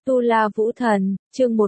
Tu La Vũ Thần, chương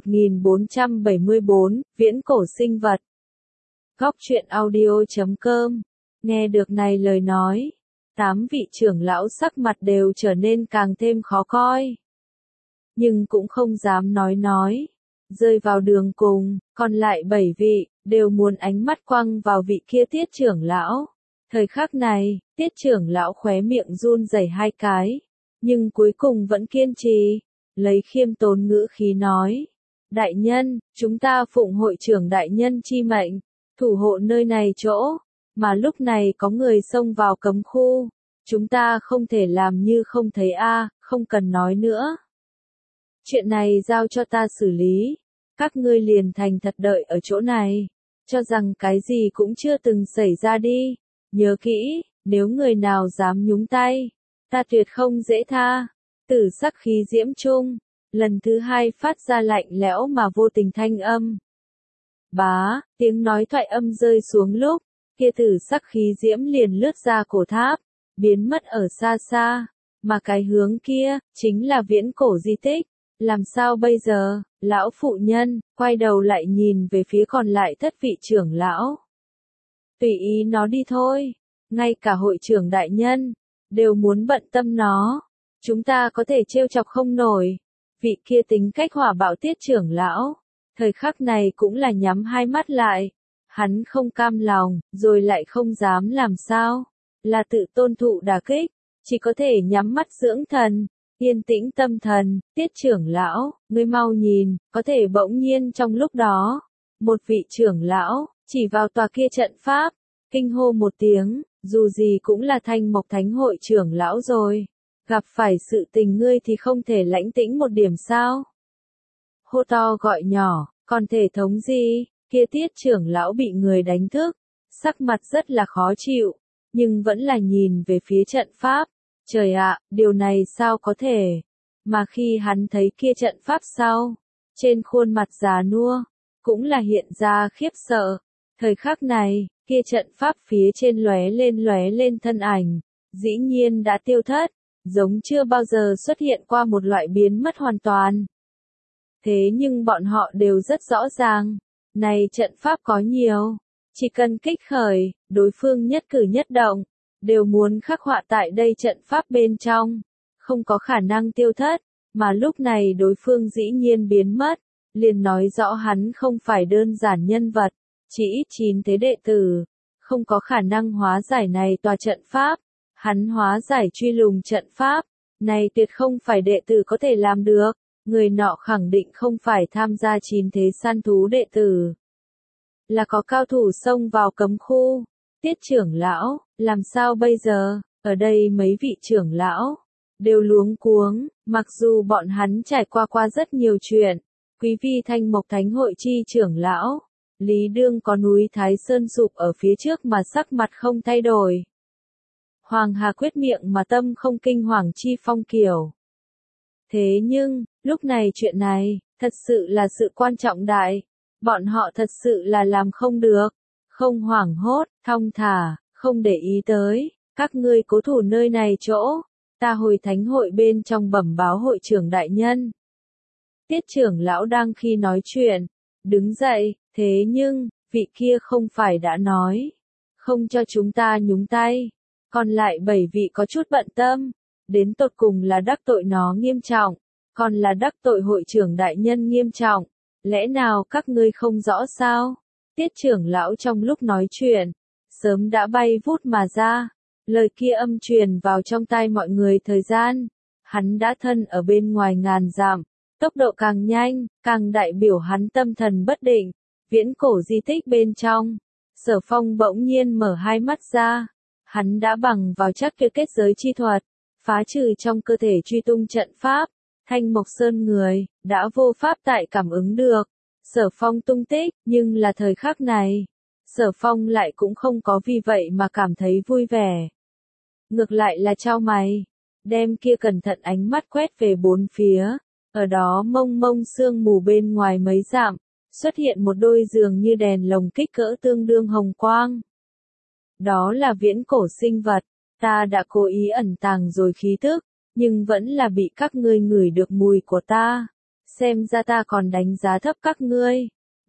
1474, Viễn cổ sinh vật. Góc truyện audio.com. Nghe được này lời nói, 8 vị trưởng lão sắc mặt đều trở nên càng thêm khó coi. Nhưng cũng không dám nói. Rơi vào đường cùng, còn lại 7 vị, đều muốn ánh mắt quăng vào vị kia Tiết trưởng lão. Thời khắc này, Tiết trưởng lão khóe miệng run rẩy 2 cái, nhưng cuối cùng vẫn kiên trì, lấy khiêm tốn ngữ khí nói. Đại nhân, chúng ta phụng hội trưởng đại nhân chi mệnh, thủ hộ nơi này chỗ, mà lúc này có người xông vào cấm khu, chúng ta không thể làm như không thấy không cần nói nữa. Chuyện này giao cho ta xử lý, các ngươi liền thành thật đợi ở chỗ này, cho rằng cái gì cũng chưa từng xảy ra đi, nhớ kỹ, nếu người nào dám nhúng tay, ta tuyệt không dễ tha. Tử sắc khí diễm trung, lần thứ 2 phát ra lạnh lẽo mà vô tình thanh âm. Bá, tiếng nói thoại âm rơi xuống lúc, kia tử sắc khí diễm liền lướt ra cổ tháp, biến mất ở xa xa, mà cái hướng kia, chính là viễn cổ di tích. Làm sao bây giờ, lão phụ nhân, quay đầu lại nhìn về phía còn lại thất vị trưởng lão. Tùy ý nó đi thôi, ngay cả hội trưởng đại nhân, đều muốn bận tâm nó. Chúng ta có thể trêu chọc không nổi. Vị kia tính cách hỏa bạo Tiết trưởng lão, thời khắc này cũng là nhắm hai mắt lại. Hắn không cam lòng, rồi lại không dám làm sao. Là tự tôn thụ đả kích, chỉ có thể nhắm mắt dưỡng thần, yên tĩnh tâm thần. Tiết trưởng lão, ngươi mau nhìn, có thể bỗng nhiên trong lúc đó, một vị trưởng lão, chỉ vào tòa kia trận pháp, kinh hô một tiếng, dù gì cũng là Thanh Mộc Thánh hội trưởng lão rồi. Gặp phải sự tình ngươi thì không thể lãnh tĩnh một điểm sao? Hô to gọi nhỏ, còn thể thống gì? Kia Tiết trưởng lão bị người đánh thức, sắc mặt rất là khó chịu, nhưng vẫn là nhìn về phía trận pháp. Trời ạ, điều này sao có thể? Mà khi hắn thấy kia trận pháp sau, trên khuôn mặt già nua, cũng là hiện ra khiếp sợ. Thời khắc này, kia trận pháp phía trên lóe lên thân ảnh, dĩ nhiên đã tiêu thất, giống chưa bao giờ xuất hiện qua một loại biến mất hoàn toàn. Thế nhưng bọn họ đều rất rõ ràng, này trận pháp có nhiều, chỉ cần kích khởi, đối phương nhất cử nhất động, đều muốn khắc họa tại đây trận pháp bên trong, không có khả năng tiêu thất, mà lúc này đối phương dĩ nhiên biến mất, liền nói rõ hắn không phải đơn giản nhân vật, chỉ ít 9 thế đệ tử, không có khả năng hóa giải này tòa trận pháp. Hắn hóa giải truy lùng trận pháp, này tuyệt không phải đệ tử có thể làm được, người nọ khẳng định không phải tham gia 9 thế săn thú đệ tử. Là có cao thủ xông vào cấm khu. Tiết trưởng lão, làm sao bây giờ? Ở đây mấy vị trưởng lão đều luống cuống, mặc dù bọn hắn trải qua rất nhiều chuyện. Quý vi Thanh Mộc Thánh hội chi trưởng lão, Lý Đương có núi Thái Sơn sụp ở phía trước mà sắc mặt không thay đổi. Hoàng Hà quyết miệng mà tâm không kinh hoàng chi phong kiểu. Thế nhưng, lúc này chuyện này, thật sự là sự quan trọng đại. Bọn họ thật sự là làm không được. Không hoảng hốt, thong thả, không để ý tới. Các ngươi cố thủ nơi này chỗ. Ta hồi thánh hội bên trong bẩm báo hội trưởng đại nhân. Tiết trưởng lão đang khi nói chuyện, đứng dậy, thế nhưng, vị kia không phải đã nói. Không cho chúng ta nhúng tay. Còn lại 7 vị có chút bận tâm, đến tột cùng là đắc tội nó nghiêm trọng, còn là đắc tội hội trưởng đại nhân nghiêm trọng, lẽ nào các ngươi không rõ sao? Tiết trưởng lão trong lúc nói chuyện, sớm đã bay vút mà ra, lời kia âm truyền vào trong tai mọi người thời gian, hắn đã thân ở bên ngoài ngàn dặm, tốc độ càng nhanh, càng đại biểu hắn tâm thần bất định, viễn cổ di tích bên trong, Sở Phong bỗng nhiên mở hai mắt ra. Hắn đã bằng vào chắc kia kết giới chi thuật, phá trừ trong cơ thể truy tung trận pháp, Thanh Mộc Sơn người, đã vô pháp tại cảm ứng được. Sở Phong tung tích, nhưng là thời khắc này, Sở Phong lại cũng không có vì vậy mà cảm thấy vui vẻ. Ngược lại là chau mày, đem kia cẩn thận ánh mắt quét về bốn phía, ở đó mông sương mù bên ngoài mấy dặm, xuất hiện một đôi giường như đèn lồng kích cỡ tương đương hồng quang. Đó là viễn cổ sinh vật, ta đã cố ý ẩn tàng rồi khí tức, nhưng vẫn là bị các ngươi ngửi được mùi của ta. xem ra ta còn đánh giá thấp các ngươi.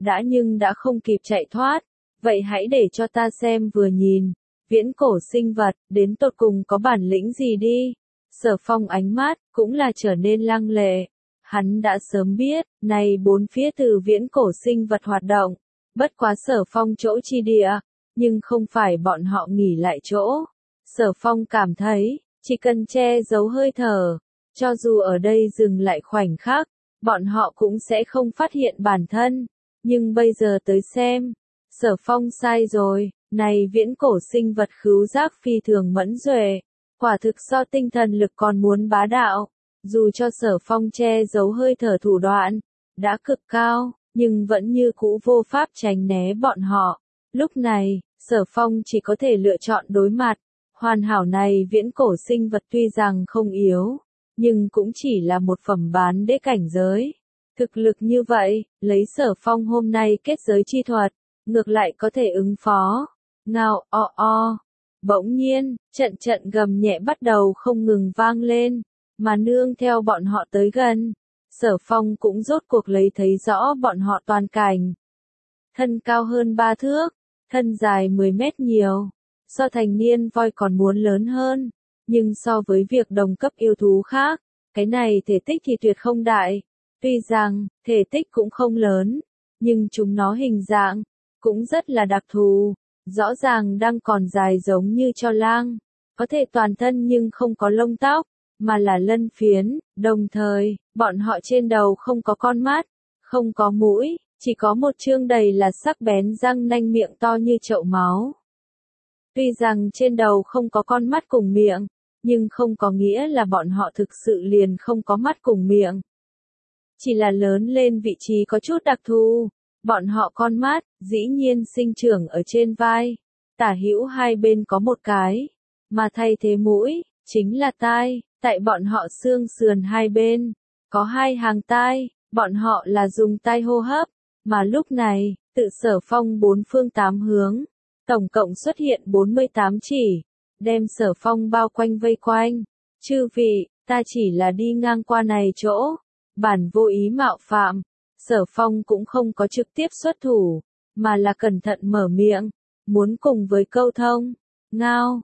Đã không kịp chạy thoát, vậy hãy để cho ta xem vừa nhìn, viễn cổ sinh vật, đến tột cùng có bản lĩnh gì đi. Sở Phong ánh mắt, cũng là trở nên lăng lệ. Hắn đã sớm biết, này bốn phía từ viễn cổ sinh vật hoạt động, bất quá Sở Phong chỗ chi địa, nhưng không phải bọn họ nghỉ lại chỗ. Sở Phong cảm thấy, chỉ cần che giấu hơi thở, cho dù ở đây dừng lại khoảnh khắc, bọn họ cũng sẽ không phát hiện bản thân. Nhưng bây giờ tới xem, Sở Phong sai rồi, này viễn cổ sinh vật khứu giác phi thường mẫn duệ, quả thực so tinh thần lực còn muốn bá đạo. Dù cho Sở Phong che giấu hơi thở thủ đoạn đã cực cao, nhưng vẫn như cũ vô pháp tránh né bọn họ. Lúc này, Sở Phong chỉ có thể lựa chọn đối mặt. Hoàn hảo này viễn cổ sinh vật tuy rằng không yếu, nhưng cũng chỉ là một phẩm bán đế cảnh giới. Thực lực như vậy, lấy Sở Phong hôm nay kết giới chi thuật, ngược lại có thể ứng phó. Ngao o o. Bỗng nhiên, trận gầm nhẹ bắt đầu không ngừng vang lên, mà nương theo bọn họ tới gần. Sở Phong cũng rốt cuộc lấy thấy rõ bọn họ toàn cảnh. Thân cao hơn 3 thước, thân dài 10 mét nhiều, so thành niên voi còn muốn lớn hơn, nhưng so với việc đồng cấp yêu thú khác, cái này thể tích thì tuyệt không đại. Tuy rằng, thể tích cũng không lớn, nhưng chúng nó hình dạng, cũng rất là đặc thù, rõ ràng đang còn dài giống như cho lang, có thể toàn thân nhưng không có lông tóc, mà là lân phiến, đồng thời, bọn họ trên đầu không có con mắt, không có mũi, chỉ có một trương đầy là sắc bén răng nanh miệng to như chậu máu. Tuy rằng trên đầu không có con mắt cùng miệng, nhưng không có nghĩa là bọn họ thực sự liền không có mắt cùng miệng. Chỉ là lớn lên vị trí có chút đặc thù, bọn họ con mắt, dĩ nhiên sinh trưởng ở trên vai, tả hữu hai bên có một cái, mà thay thế mũi, chính là tai, tại bọn họ xương sườn hai bên, có hai hàng tai, bọn họ là dùng tai hô hấp, mà lúc này, tự Sở Phong bốn phương tám hướng, tổng cộng xuất hiện 48 chỉ, đem Sở Phong bao quanh vây quanh. Chư vị, ta chỉ là đi ngang qua này chỗ, bản vô ý mạo phạm. Sở Phong cũng không có trực tiếp xuất thủ, mà là cẩn thận mở miệng, muốn cùng với câu thông. Ngao,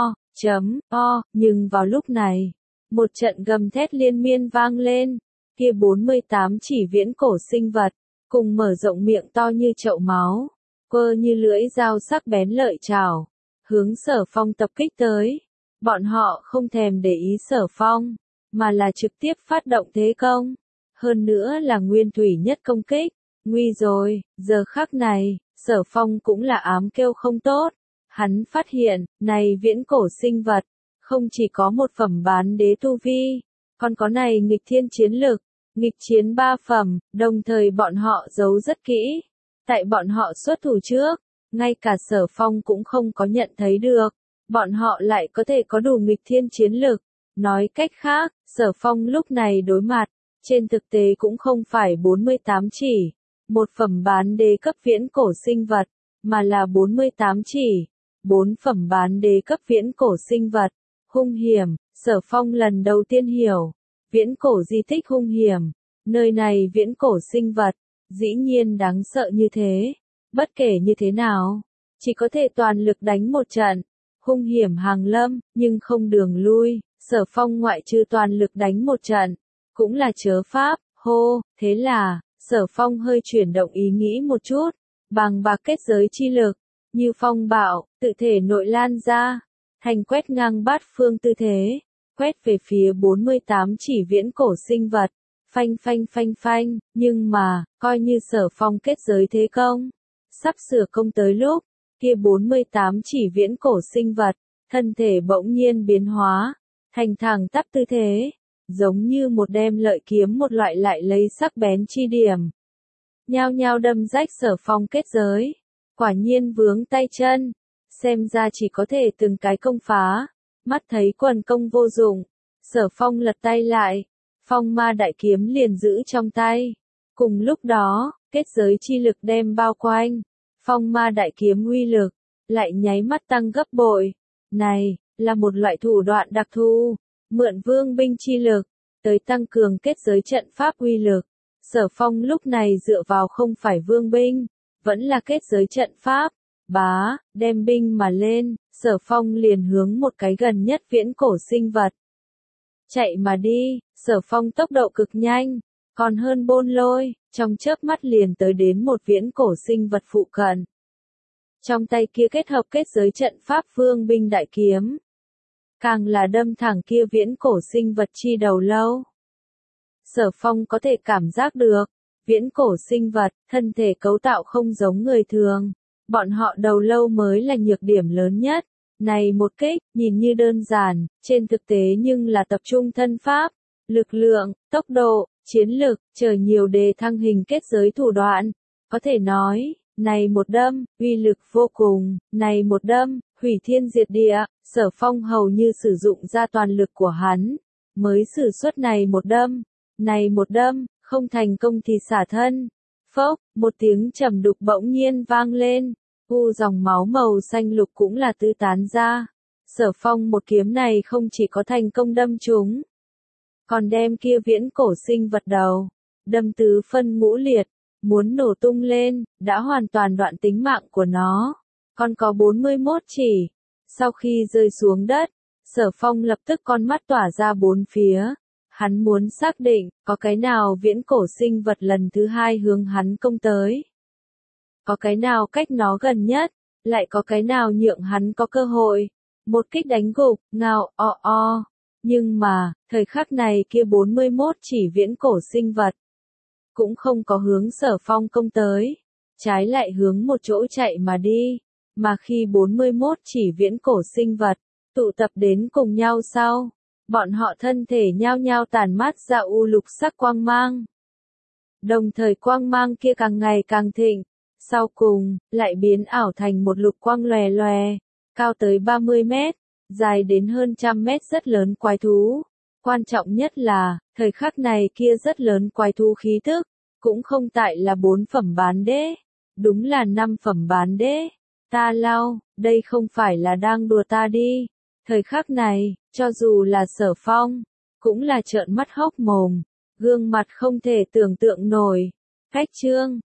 nhưng vào lúc này, một trận gầm thét liên miên vang lên, kia 48 chỉ viễn cổ sinh vật, cùng mở rộng miệng to như chậu máu, quơ như lưỡi dao sắc bén lợi chảo, hướng Sở Phong tập kích tới. Bọn họ không thèm để ý Sở Phong, mà là trực tiếp phát động thế công. Hơn nữa là nguyên thủy nhất công kích. Nguy rồi, giờ khắc này, Sở Phong cũng là ám kêu không tốt. Hắn phát hiện, này viễn cổ sinh vật, không chỉ có một phẩm bán đế tu vi, còn có này nghịch thiên chiến lực, nghịch chiến 3 phẩm, đồng thời bọn họ giấu rất kỹ. Tại bọn họ xuất thủ trước, ngay cả Sở Phong cũng không có nhận thấy được, bọn họ lại có thể có đủ nghịch thiên chiến lực. Nói cách khác, Sở Phong lúc này đối mặt, trên thực tế cũng không phải 48 chỉ, một phẩm bán đế cấp viễn cổ sinh vật, mà là 48 chỉ, 4 phẩm bán đế cấp viễn cổ sinh vật. Hung hiểm, Sở Phong lần đầu tiên hiểu, viễn cổ di tích hung hiểm, nơi này viễn cổ sinh vật, dĩ nhiên đáng sợ như thế, bất kể như thế nào, chỉ có thể toàn lực đánh một trận, hung hiểm hàng lâm, nhưng không đường lui. Sở Phong ngoại trừ toàn lực đánh một trận, cũng là chớ pháp, hô, thế là, Sở Phong hơi chuyển động ý nghĩ một chút, bằng bạc kết giới chi lực, như phong bạo, tự thể nội lan ra, thành quét ngang bát phương tư thế, quét về phía 48 chỉ viễn cổ sinh vật, phanh, nhưng mà, coi như Sở Phong kết giới thế công, sắp sửa công tới lúc, kia 48 chỉ viễn cổ sinh vật, thân thể bỗng nhiên biến hóa, thành thẳng tắp tư thế, giống như một đem lợi kiếm một loại lại lấy sắc bén chi điểm. Nhao nhao đâm rách Sở Phong kết giới, quả nhiên vướng tay chân, xem ra chỉ có thể từng cái công phá, mắt thấy quần công vô dụng, Sở Phong lật tay lại, phong ma đại kiếm liền giữ trong tay. Cùng lúc đó, kết giới chi lực đem bao quanh, phong ma đại kiếm uy lực, lại nháy mắt tăng gấp bội. Này, là một loại thủ đoạn đặc thù, mượn vương binh chi lực, tới tăng cường kết giới trận pháp uy lực. Sở Phong lúc này dựa vào không phải vương binh, vẫn là kết giới trận pháp. Bá, đem binh mà lên, Sở Phong liền hướng một cái gần nhất viễn cổ sinh vật. Chạy mà đi, Sở Phong tốc độ cực nhanh, còn hơn Bôn Lôi, trong chớp mắt liền tới đến một viễn cổ sinh vật phụ cận. Trong tay kia kết hợp kết giới trận pháp vương binh đại kiếm. Càng là đâm thẳng kia viễn cổ sinh vật chi đầu lâu. Sở Phong có thể cảm giác được, viễn cổ sinh vật, thân thể cấu tạo không giống người thường. Bọn họ đầu lâu mới là nhược điểm lớn nhất. Này một kích, nhìn như đơn giản, trên thực tế nhưng là tập trung thân pháp, lực lượng, tốc độ, chiến lực, chờ nhiều đề thăng hình kết giới thủ đoạn. Có thể nói, này một đâm, uy lực vô cùng, này một đâm, hủy thiên diệt địa, Sở Phong hầu như sử dụng ra toàn lực của hắn, mới sử xuất này một đâm, không thành công thì xả thân. Phốc, một tiếng trầm đục bỗng nhiên vang lên, dòng máu màu xanh lục cũng là tứ tán ra. Sở Phong một kiếm này không chỉ có thành công đâm trúng, còn đem kia viễn cổ sinh vật đầu, đâm tứ phân ngũ liệt, muốn nổ tung lên, đã hoàn toàn đoạn tính mạng của nó. Còn có 41 chỉ. Sau khi rơi xuống đất, Sở Phong lập tức con mắt tỏa ra bốn phía. Hắn muốn xác định, có cái nào viễn cổ sinh vật lần thứ hai hướng hắn công tới. Có cái nào cách nó gần nhất, lại có cái nào nhượng hắn có cơ hội. Một kích đánh gục, ngao, o. Nhưng mà, thời khắc này kia 41 chỉ viễn cổ sinh vật. Cũng không có hướng Sở Phong công tới. Trái lại hướng một chỗ chạy mà đi. Mà khi 41 chỉ viễn cổ sinh vật, tụ tập đến cùng nhau sau. Bọn họ thân thể nhao nhao tản mát ra u lục sắc quang mang. Đồng thời quang mang kia càng ngày càng thịnh. Sau cùng, lại biến ảo thành một lục quang lòe lòe, cao tới 30 mét, dài đến hơn 100 mét rất lớn quái thú. Quan trọng nhất là, thời khắc này kia rất lớn quái thú khí tức, cũng không tại là 4 phẩm bán đế, đúng là 5 phẩm bán đế. Ta lao, đây không phải là đang đùa ta đi. Thời khắc này, cho dù là Sở Phong, cũng là trợn mắt hốc mồm, gương mặt không thể tưởng tượng nổi. Cách chương